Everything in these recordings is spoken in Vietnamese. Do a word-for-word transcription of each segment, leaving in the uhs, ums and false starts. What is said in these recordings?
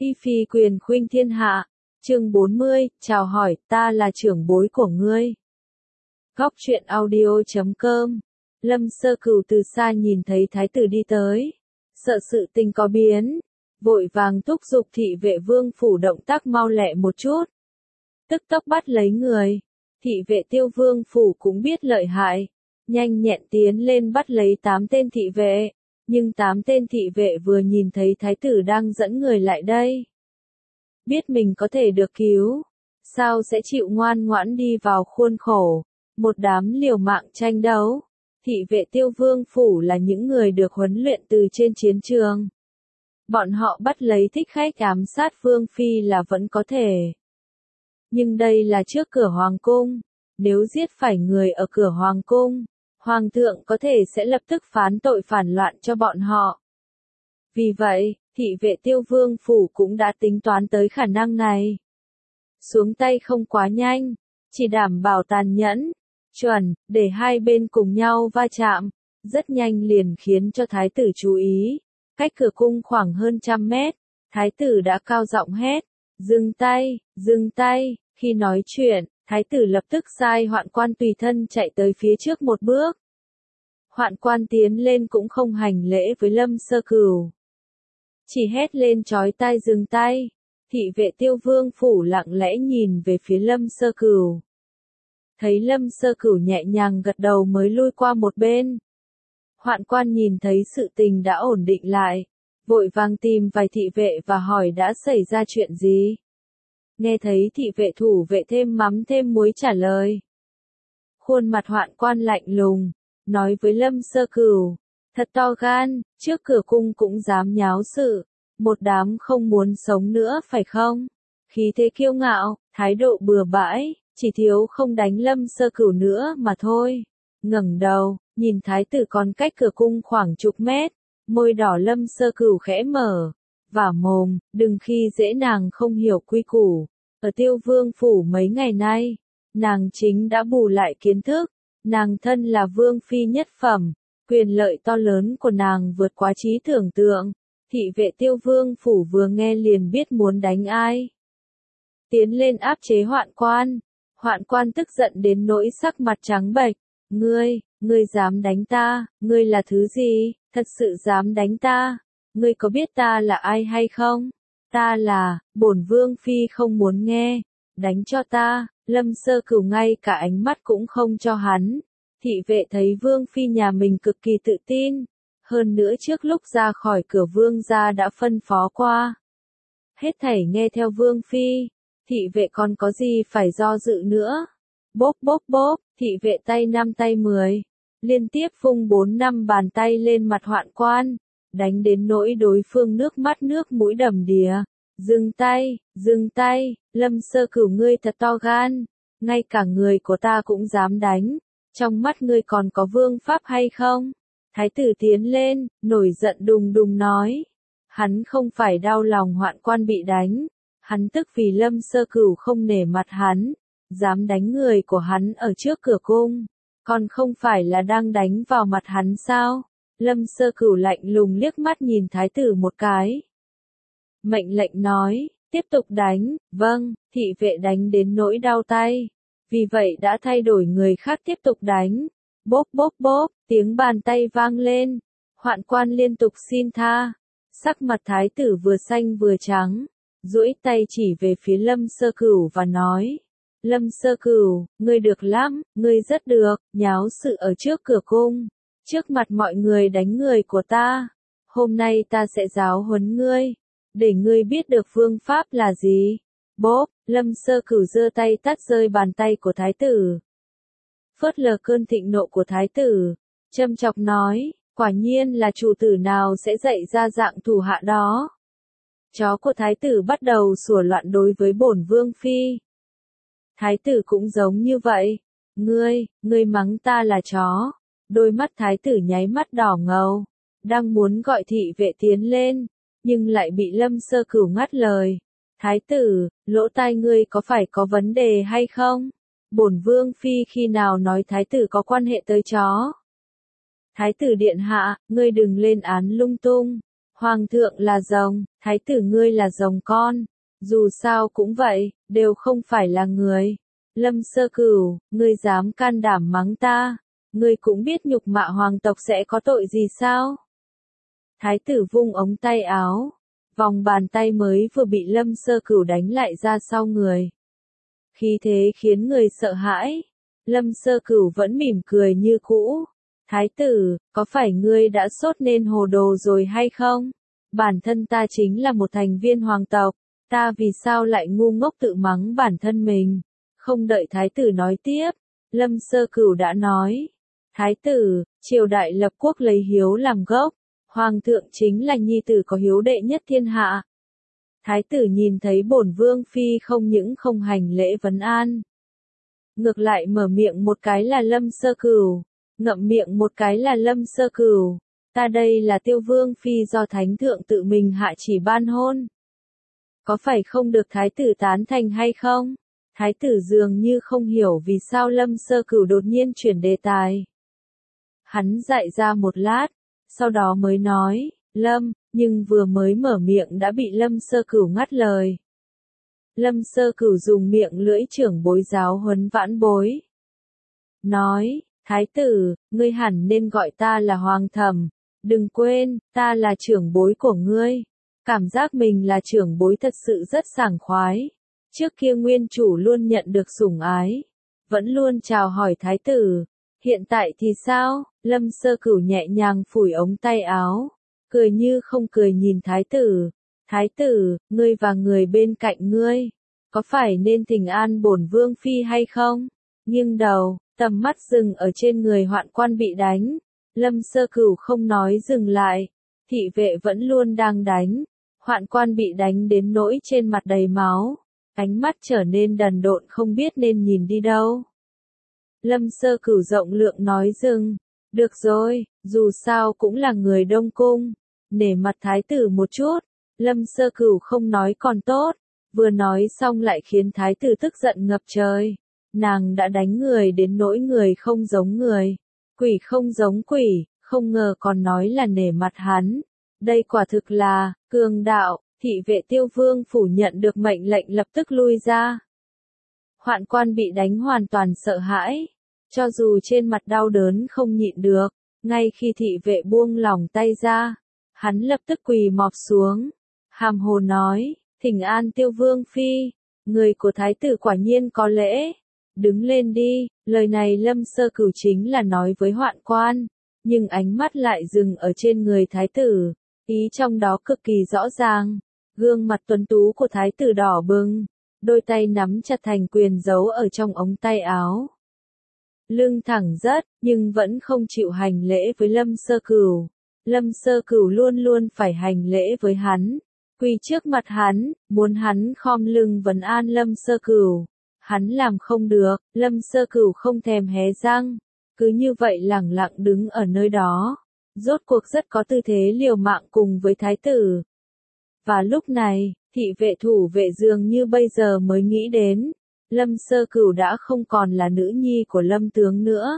Y phi quyền khuynh thiên hạ. Chương bốn mươi, chào hỏi, ta là trưởng bối của ngươi. Góc truyện audio chấm com. Lâm Sơ Cửu từ xa nhìn thấy thái tử đi tới, sợ sự tình có biến, vội vàng thúc giục thị vệ vương phủ động tác mau lẹ một chút. Tức tốc bắt lấy người, thị vệ tiêu vương phủ cũng biết lợi hại, nhanh nhẹn tiến lên bắt lấy tám tên thị vệ, nhưng tám tên thị vệ vừa nhìn thấy thái tử đang dẫn người lại đây. Biết mình có thể được cứu, sao sẽ chịu ngoan ngoãn đi vào khuôn khổ, một đám liều mạng tranh đấu. Thị vệ tiêu vương phủ là những người được huấn luyện từ trên chiến trường. Bọn họ bắt lấy thích khách ám sát vương phi là vẫn có thể. Nhưng đây là trước cửa hoàng cung, nếu giết phải người ở cửa hoàng cung, hoàng thượng có thể sẽ lập tức phán tội phản loạn cho bọn họ. Vì vậy, thị vệ tiêu vương phủ cũng đã tính toán tới khả năng này. Xuống tay không quá nhanh, chỉ đảm bảo tàn nhẫn, chuẩn, để hai bên cùng nhau va chạm, rất nhanh liền khiến cho thái tử chú ý. Cách cửa cung khoảng hơn trăm mét, thái tử đã cao giọng hét, dừng tay, dừng tay. Khi nói chuyện, thái tử lập tức sai hoạn quan tùy thân chạy tới phía trước một bước. Hoạn quan tiến lên cũng không hành lễ với Lâm Sơ Cửu, chỉ hét lên chói tai dừng tay. Thị vệ tiêu vương phủ lặng lẽ nhìn về phía Lâm Sơ Cửu. Thấy Lâm Sơ Cửu nhẹ nhàng gật đầu mới lui qua một bên. Hoạn quan nhìn thấy sự tình đã ổn định lại, vội vàng tìm vài thị vệ và hỏi đã xảy ra chuyện gì. Nghe thấy thị vệ thủ vệ thêm mắm thêm muối trả lời. Khuôn mặt hoạn quan lạnh lùng, nói với Lâm Sơ Cửu, thật to gan, trước cửa cung cũng dám nháo sự, một đám không muốn sống nữa phải không? Khí thế kiêu ngạo, thái độ bừa bãi, chỉ thiếu không đánh Lâm Sơ Cửu nữa mà thôi. Ngẩng đầu, nhìn thái tử còn cách cửa cung khoảng chục mét, môi đỏ Lâm Sơ Cửu khẽ mở, vả mồm, đừng khi dễ nàng không hiểu quy củ. Ở tiêu vương phủ mấy ngày nay, nàng chính đã bù lại kiến thức, nàng thân là vương phi nhất phẩm, quyền lợi to lớn của nàng vượt quá trí tưởng tượng. Thị vệ tiêu vương phủ vừa nghe liền biết muốn đánh ai. Tiến lên áp chế hoạn quan, hoạn quan tức giận đến nỗi sắc mặt trắng bệch. Ngươi, ngươi dám đánh ta, ngươi là thứ gì, thật sự dám đánh ta, ngươi có biết ta là ai hay không? Ta là, bổn vương phi không muốn nghe, đánh cho ta. Lâm Sơ Cửu ngay cả ánh mắt cũng không cho hắn. Thị vệ thấy vương phi nhà mình cực kỳ tự tin, hơn nữa trước lúc ra khỏi cửa vương gia đã phân phó qua. Hết thảy nghe theo vương phi, thị vệ còn có gì phải do dự nữa. Bốp bốp bốp, thị vệ tay năm tay mười, liên tiếp vung bốn năm bàn tay lên mặt hoạn quan, đánh đến nỗi đối phương nước mắt nước mũi đầm đìa. Dừng tay, dừng tay, Lâm Sơ Cửu ngươi thật to gan, ngay cả người của ta cũng dám đánh, trong mắt ngươi còn có vương pháp hay không? Thái tử tiến lên, nổi giận đùng đùng nói, hắn không phải đau lòng hoạn quan bị đánh, hắn tức vì Lâm Sơ Cửu không nể mặt hắn, dám đánh người của hắn ở trước cửa cung, còn không phải là đang đánh vào mặt hắn sao? Lâm Sơ Cửu lạnh lùng liếc mắt nhìn thái tử một cái. Mệnh lệnh nói, tiếp tục đánh, vâng, thị vệ đánh đến nỗi đau tay, vì vậy đã thay đổi người khác tiếp tục đánh. Bốp bốp bốp, tiếng bàn tay vang lên, hoạn quan liên tục xin tha, sắc mặt thái tử vừa xanh vừa trắng, duỗi tay chỉ về phía Lâm Sơ Cửu và nói, Lâm Sơ Cửu, ngươi được lắm, ngươi rất được, nháo sự ở trước cửa cung, trước mặt mọi người đánh người của ta, hôm nay ta sẽ giáo huấn ngươi, để ngươi biết được phương pháp là gì. Bốp, Lâm Sơ Cửu giơ tay tát rơi bàn tay của thái tử. Phớt lờ cơn thịnh nộ của thái tử, châm chọc nói, quả nhiên là chủ tử nào sẽ dạy ra dạng thủ hạ đó. Chó của thái tử bắt đầu sủa loạn đối với bổn vương phi. Thái tử cũng giống như vậy, ngươi, ngươi mắng ta là chó. Đôi mắt thái tử nháy mắt đỏ ngầu, đang muốn gọi thị vệ tiến lên, nhưng lại bị Lâm Sơ Cửu ngắt lời. Thái tử, lỗ tai ngươi có phải có vấn đề hay không? Bổn vương phi khi nào nói thái tử có quan hệ tới chó? Thái tử điện hạ, ngươi đừng lên án lung tung, Hoàng thượng là rồng, thái tử ngươi là rồng con. Dù sao cũng vậy, đều không phải là người. Lâm Sơ Cửu, ngươi dám can đảm mắng ta, ngươi cũng biết nhục mạ hoàng tộc sẽ có tội gì sao? Thái tử vung ống tay áo, vòng bàn tay mới vừa bị Lâm Sơ Cửu đánh lại ra sau người. Khí thế khiến người sợ hãi. Lâm Sơ Cửu vẫn mỉm cười như cũ. Thái tử, có phải ngươi đã sốt nên hồ đồ rồi hay không? Bản thân ta chính là một thành viên hoàng tộc, ta vì sao lại ngu ngốc tự mắng bản thân mình? Không đợi thái tử nói tiếp, Lâm Sơ Cửu đã nói. Thái tử, triều đại lập quốc lấy hiếu làm gốc, hoàng thượng chính là nhi tử có hiếu đệ nhất thiên hạ. Thái tử nhìn thấy bổn vương phi không những không hành lễ vấn an, ngược lại mở miệng một cái là Lâm Sơ Cửu, ngậm miệng một cái là Lâm Sơ Cửu. Ta đây là Tiêu Vương phi do thánh thượng tự mình hạ chỉ ban hôn. Có phải không được thái tử tán thành hay không? Thái tử dường như không hiểu vì sao Lâm Sơ Cửu đột nhiên chuyển đề tài. Hắn dại ra một lát, sau đó mới nói, Lâm, nhưng vừa mới mở miệng đã bị Lâm Sơ Cửu ngắt lời. Lâm Sơ Cửu dùng miệng lưỡi trưởng bối giáo huấn vãn bối. Nói, thái tử, ngươi hẳn nên gọi ta là hoàng thẩm, đừng quên, ta là trưởng bối của ngươi. Cảm giác mình là trưởng bối thật sự rất sảng khoái. Trước kia nguyên chủ luôn nhận được sủng ái, vẫn luôn chào hỏi thái tử. Hiện tại thì sao? Lâm Sơ Cửu nhẹ nhàng phủi ống tay áo, cười như không cười nhìn thái tử. Thái tử, ngươi và người bên cạnh ngươi, có phải nên thỉnh an bổn vương phi hay không? Nghiêng đầu, tầm mắt dừng ở trên người hoạn quan bị đánh. Lâm Sơ Cửu không nói dừng lại, thị vệ vẫn luôn đang đánh. Hoạn quan bị đánh đến nỗi trên mặt đầy máu, ánh mắt trở nên đần độn không biết nên nhìn đi đâu. Lâm Sơ Cửu rộng lượng nói dừng, được rồi, dù sao cũng là người Đông Cung, nể mặt thái tử một chút. Lâm Sơ Cửu không nói còn tốt, vừa nói xong lại khiến thái tử tức giận ngập trời. Nàng đã đánh người đến nỗi người không giống người, quỷ không giống quỷ, không ngờ còn nói là nể mặt hắn. Đây quả thực là cường đạo. Thị vệ Tiêu Vương phủ nhận được mệnh lệnh lập tức lui ra. Hoạn quan bị đánh hoàn toàn sợ hãi, cho dù trên mặt đau đớn không nhịn được, ngay khi thị vệ buông lỏng tay ra, hắn lập tức quỳ mọp xuống, hàm hồ nói, thỉnh an Tiêu Vương phi, người của thái tử quả nhiên có lễ, đứng lên đi. Lời này Lâm Sơ Cửu chính là nói với hoạn quan, nhưng ánh mắt lại dừng ở trên người thái tử, ý trong đó cực kỳ rõ ràng. Gương mặt tuấn tú của thái tử đỏ bừng, đôi tay nắm chặt thành quyền giấu ở trong ống tay áo. Lưng thẳng rất, nhưng vẫn không chịu hành lễ với Lâm Sơ Cửu. Lâm Sơ Cửu luôn luôn phải hành lễ với hắn, quỳ trước mặt hắn, muốn hắn khom lưng vấn an Lâm Sơ Cửu. Hắn làm không được, Lâm Sơ Cửu không thèm hé răng, cứ như vậy lẳng lặng đứng ở nơi đó, rốt cuộc rất có tư thế liều mạng cùng với thái tử. Và lúc này, thị vệ thủ vệ dường như bây giờ mới nghĩ đến, Lâm Sơ Cửu đã không còn là nữ nhi của Lâm tướng nữa.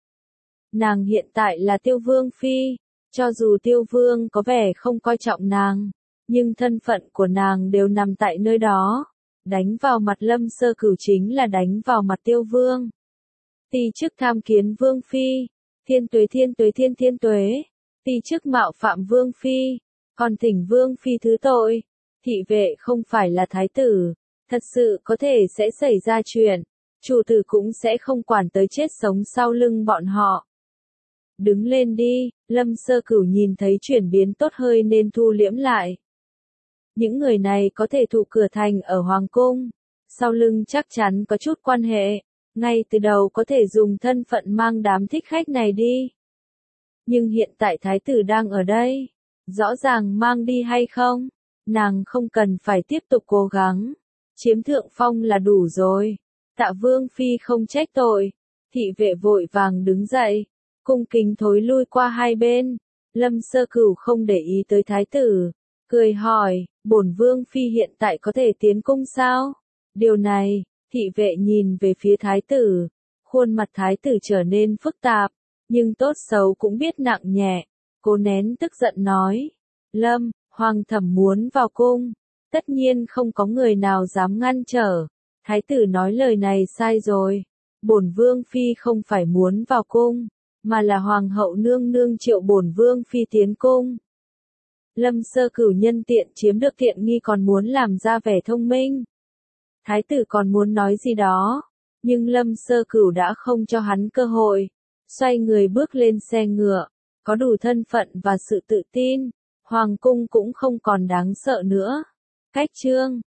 Nàng hiện tại là Tiêu Vương phi, cho dù Tiêu Vương có vẻ không coi trọng nàng, nhưng thân phận của nàng đều nằm tại nơi đó. Đánh vào mặt Lâm Sơ Cửu chính là đánh vào mặt Tiêu Vương. Ti chức tham kiến Vương phi, thiên tuế thiên tuế thiên thiên tuế, ti chức mạo phạm Vương phi. Còn thỉnh Vương phi thứ tội. Thị vệ không phải là thái tử, thật sự có thể sẽ xảy ra chuyện, chủ tử cũng sẽ không quản tới chết sống sau lưng bọn họ. Đứng lên đi. Lâm Sơ Cửu nhìn thấy chuyển biến tốt hơi nên thu liễm lại. Những người này có thể thụ cửa thành ở Hoàng Cung, sau lưng chắc chắn có chút quan hệ, ngay từ đầu có thể dùng thân phận mang đám thích khách này đi. Nhưng hiện tại thái tử đang ở đây, rõ ràng mang đi hay không, nàng không cần phải tiếp tục cố gắng, chiếm thượng phong là đủ rồi. Tạ Vương phi không trách tội. Thị vệ vội vàng đứng dậy, cung kính thối lui qua hai bên. Lâm Sơ Cửu không để ý tới thái tử, cười hỏi, bổn Vương phi hiện tại có thể tiến cung sao? Điều này, thị vệ nhìn về phía thái tử, khuôn mặt thái tử trở nên phức tạp, nhưng tốt xấu cũng biết nặng nhẹ, cố nén tức giận nói, Lâm, Hoàng thẩm muốn vào cung. Tất nhiên không có người nào dám ngăn trở. Thái tử nói lời này sai rồi. Bổn vương phi không phải muốn vào cung, mà là hoàng hậu nương nương triệu bổn vương phi tiến cung. Lâm Sơ Cửu nhân tiện chiếm được tiện nghi còn muốn làm ra vẻ thông minh. Thái tử còn muốn nói gì đó, nhưng Lâm Sơ Cửu đã không cho hắn cơ hội. Xoay người bước lên xe ngựa, có đủ thân phận và sự tự tin, hoàng cung cũng không còn đáng sợ nữa. Cách chương